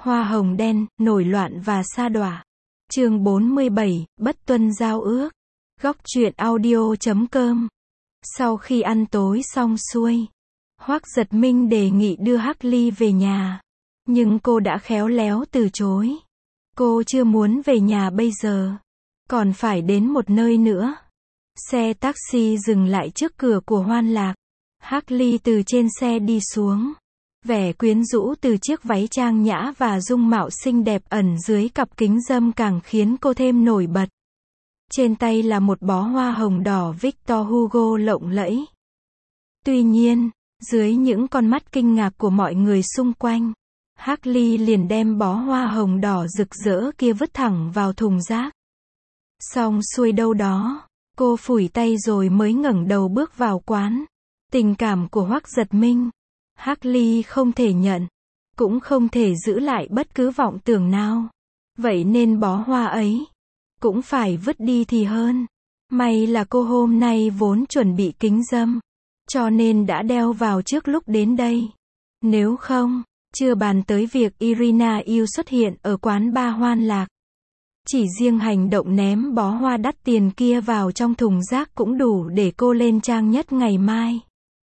Hoa hồng đen, nổi loạn và sa đọa. Chương 47, bất tuân giao ước. Góc truyện audio.com. Sau khi ăn tối xong xuôi, Hoắc Giật Minh đề nghị đưa Hắc Ly về nhà, nhưng cô đã khéo léo từ chối. Cô chưa muốn về nhà bây giờ, còn phải đến một nơi nữa. Xe taxi dừng lại trước cửa của Hoan Lạc. Hắc Ly từ trên xe đi xuống. Vẻ quyến rũ từ chiếc váy trang nhã và dung mạo xinh đẹp ẩn dưới cặp kính râm càng khiến cô thêm nổi bật. Trên tay là một bó hoa hồng đỏ Victor Hugo lộng lẫy. Tuy nhiên, dưới những con mắt kinh ngạc của mọi người xung quanh, Hắc Ly liền đem bó hoa hồng đỏ rực rỡ kia vứt thẳng vào thùng rác. Xong xuôi đâu đó, cô phủi tay rồi mới ngẩng đầu bước vào quán. Tình cảm của Hoắc Giật Minh, Hắc Ly không thể nhận, cũng không thể giữ lại bất cứ vọng tưởng nào. Vậy nên bó hoa ấy cũng phải vứt đi thì hơn. May là cô hôm nay vốn chuẩn bị kính râm, cho nên đã đeo vào trước lúc đến đây. Nếu không, chưa bàn tới việc Irina yêu xuất hiện ở quán bar Hoan Lạc. Chỉ riêng hành động ném bó hoa đắt tiền kia vào trong thùng rác cũng đủ để cô lên trang nhất ngày mai.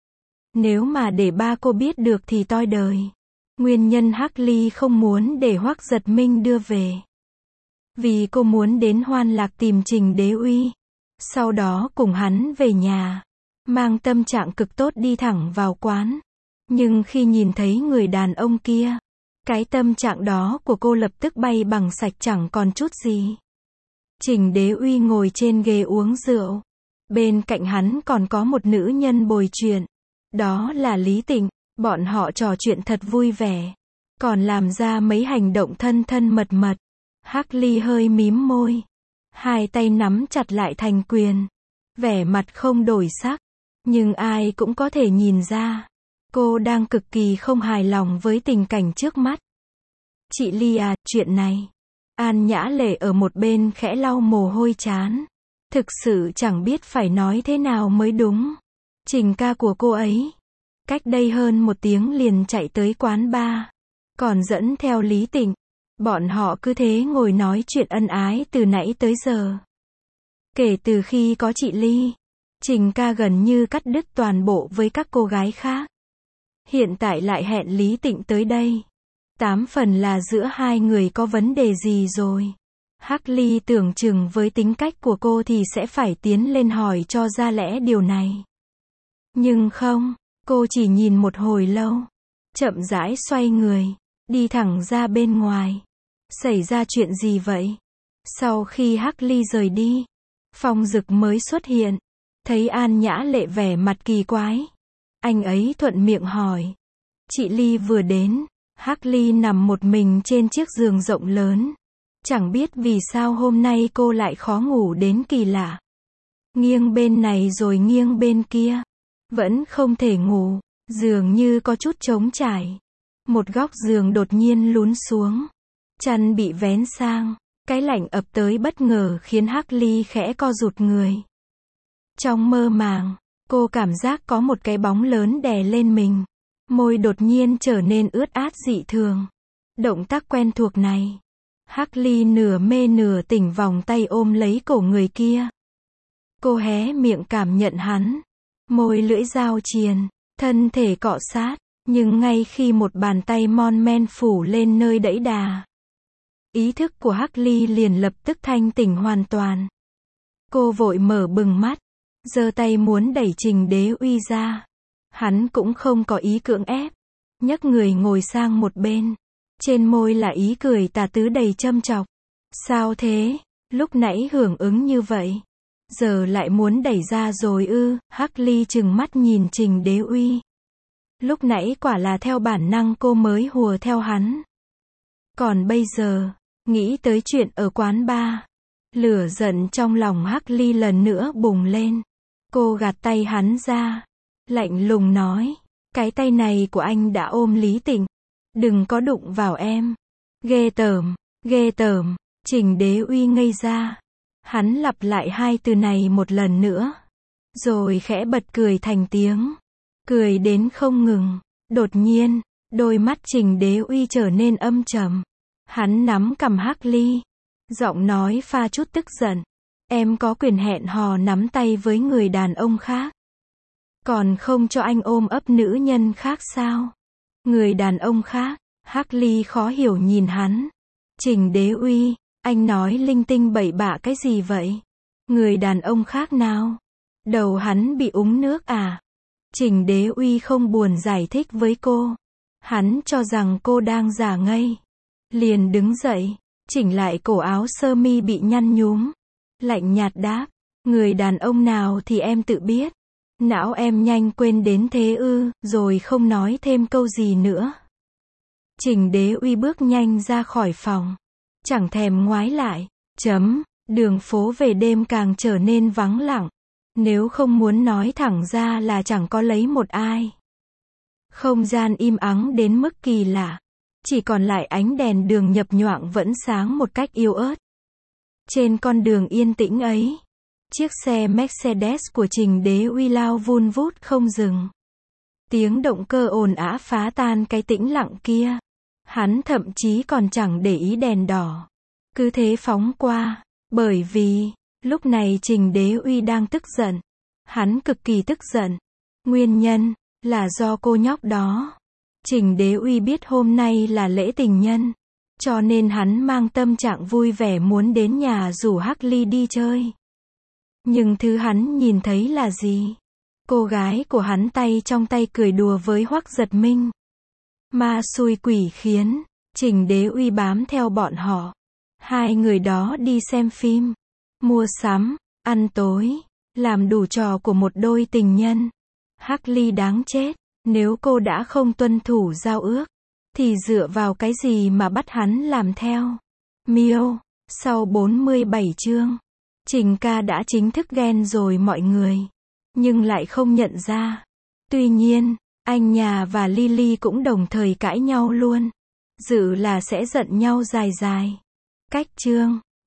Nếu mà để ba cô biết được thì toi đời. Nguyên nhân Hắc Ly không muốn để Hoắc Giật Minh đưa về, vì cô muốn đến Hoan Lạc tìm Trình Đế Uy, sau đó cùng hắn về nhà. Mang tâm trạng cực tốt đi thẳng vào quán. Nhưng khi nhìn thấy người đàn ông kia, cái tâm trạng đó của cô lập tức bay bằng sạch chẳng còn chút gì. Trình Đế Uy ngồi trên ghế uống rượu. Bên cạnh hắn còn có một nữ nhân bồi chuyện. Đó là Lý Tịnh. Bọn họ trò chuyện thật vui vẻ, còn làm ra mấy hành động thân thân mật mật. Hắc Ly hơi mím môi, hai tay nắm chặt lại thành quyền, vẻ mặt không đổi sắc, nhưng ai cũng có thể nhìn ra, cô đang cực kỳ không hài lòng với tình cảnh trước mắt. Chị Ly à, chuyện này. An Nhã Lệ ở một bên khẽ lau mồ hôi trán. Thực sự chẳng biết phải nói thế nào mới đúng. Trình ca của cô ấy, cách đây hơn 1 tiếng liền chạy tới quán bar, còn dẫn theo Lý Tịnh. Bọn họ cứ thế ngồi nói chuyện ân ái từ nãy tới giờ. Kể từ khi có chị Ly, Trình ca gần như cắt đứt toàn bộ với các cô gái khác. Hiện tại lại hẹn Lý Tịnh tới đây. 8 phần là giữa hai người có vấn đề gì rồi. Hắc Ly tưởng chừng với tính cách của cô thì sẽ phải tiến lên hỏi cho ra lẽ điều này. Nhưng không, cô chỉ nhìn một hồi lâu, chậm rãi xoay người, đi thẳng ra bên ngoài. Xảy ra chuyện gì vậy? Sau khi Hắc Ly rời đi, Phong Dực mới xuất hiện, thấy An Nhã Lệ vẻ mặt kỳ quái. Anh ấy thuận miệng hỏi. Chị Ly vừa đến, Hắc Ly nằm một mình trên chiếc giường rộng lớn. Chẳng biết vì sao hôm nay cô lại khó ngủ đến kỳ lạ. Nghiêng bên này rồi nghiêng bên kia, vẫn không thể ngủ, dường như có chút trống trải. Một góc giường đột nhiên lún xuống, chăn bị vén sang, cái lạnh ập tới bất ngờ khiến Hắc Ly khẽ co rụt người. Trong mơ màng, cô cảm giác có một cái bóng lớn đè lên mình, môi đột nhiên trở nên ướt át dị thường. Động tác quen thuộc này, Hắc Ly nửa mê nửa tỉnh vòng tay ôm lấy cổ người kia. Cô hé miệng cảm nhận hắn, môi lưỡi dao triền, thân thể cọ sát, nhưng ngay khi một bàn tay mon men phủ lên nơi đẫy đà, ý thức của Hắc Ly liền lập tức thanh tỉnh hoàn toàn. Cô vội mở bừng mắt, giơ tay muốn đẩy Trình Đế Uy ra. Hắn cũng không có ý cưỡng ép, nhấc người ngồi sang một bên. Trên môi là ý cười tà tứ đầy châm chọc. Sao thế? Lúc nãy hưởng ứng như vậy, giờ lại muốn đẩy ra rồi ư? Hắc Ly trừng mắt nhìn Trình Đế Uy. Lúc nãy quả là theo bản năng cô mới hùa theo hắn. Còn bây giờ, nghĩ tới chuyện ở quán bar, lửa giận trong lòng Hắc Ly lần nữa bùng lên. Cô gạt tay hắn ra, lạnh lùng nói, cái tay này của anh đã ôm Lý Tịnh, đừng có đụng vào em. Ghê tởm, ghê tởm. Trình Đế Uy ngây ra. Hắn lặp lại hai từ này một lần nữa, rồi khẽ bật cười thành tiếng, cười đến không ngừng. Đột nhiên, Đôi mắt Trình Đế Uy trở nên âm trầm. Hắn nắm cằm Hắc Ly. Giọng nói pha chút tức giận. Em có quyền hẹn hò nắm tay với người đàn ông khác. Còn không cho anh ôm ấp nữ nhân khác sao? Người đàn ông khác. Hắc Ly khó hiểu nhìn hắn. Trình Đế Uy, anh nói linh tinh bậy bạ cái gì vậy? Người đàn ông khác nào? Đầu hắn bị úng nước à? Trình Đế Uy không buồn giải thích với cô. Hắn cho rằng cô đang giả ngây. Liền đứng dậy, chỉnh lại cổ áo sơ mi bị nhăn nhúm. Lạnh nhạt đáp, người đàn ông nào thì em tự biết. Não em nhanh quên đến thế ư, rồi không nói thêm câu gì nữa. Trình Đế Uy bước nhanh ra khỏi phòng. Chẳng thèm ngoái lại. Đường phố về đêm càng trở nên vắng lặng. Nếu không muốn nói thẳng ra là chẳng có lấy một ai. Không gian im ắng đến mức kỳ lạ. Chỉ còn lại ánh đèn đường nhập nhoạng vẫn sáng một cách yếu ớt. Trên con đường yên tĩnh ấy, chiếc xe Mercedes của Trình Đế Uy lao vun vút không dừng. Tiếng động cơ ồn ào phá tan cái tĩnh lặng kia. Hắn thậm chí còn chẳng để ý đèn đỏ. Cứ thế phóng qua. Bởi vì, lúc này Trình Đế Uy đang tức giận. Hắn cực kỳ tức giận. Nguyên nhân, là do cô nhóc đó. Trình Đế Uy biết hôm nay là lễ tình nhân. Cho nên hắn mang tâm trạng vui vẻ muốn đến nhà rủ Hắc Ly đi chơi. Nhưng thứ hắn nhìn thấy là gì? Cô gái của hắn tay trong tay cười đùa với Hoắc Giật Minh. Ma xui quỷ khiến, Trình Đế Uy bám theo bọn họ. Hai người đó đi xem phim, mua sắm, ăn tối, làm đủ trò của một đôi tình nhân. Hắc Ly đáng chết, nếu cô đã không tuân thủ giao ước, thì dựa vào cái gì mà bắt hắn làm theo. Miêu, sau 47 chương, Trình ca đã chính thức ghen rồi mọi người, nhưng lại không nhận ra. Tuy nhiên, anh nhà và Lily cũng đồng thời cãi nhau luôn. Dự là sẽ giận nhau dài dài. Cách chương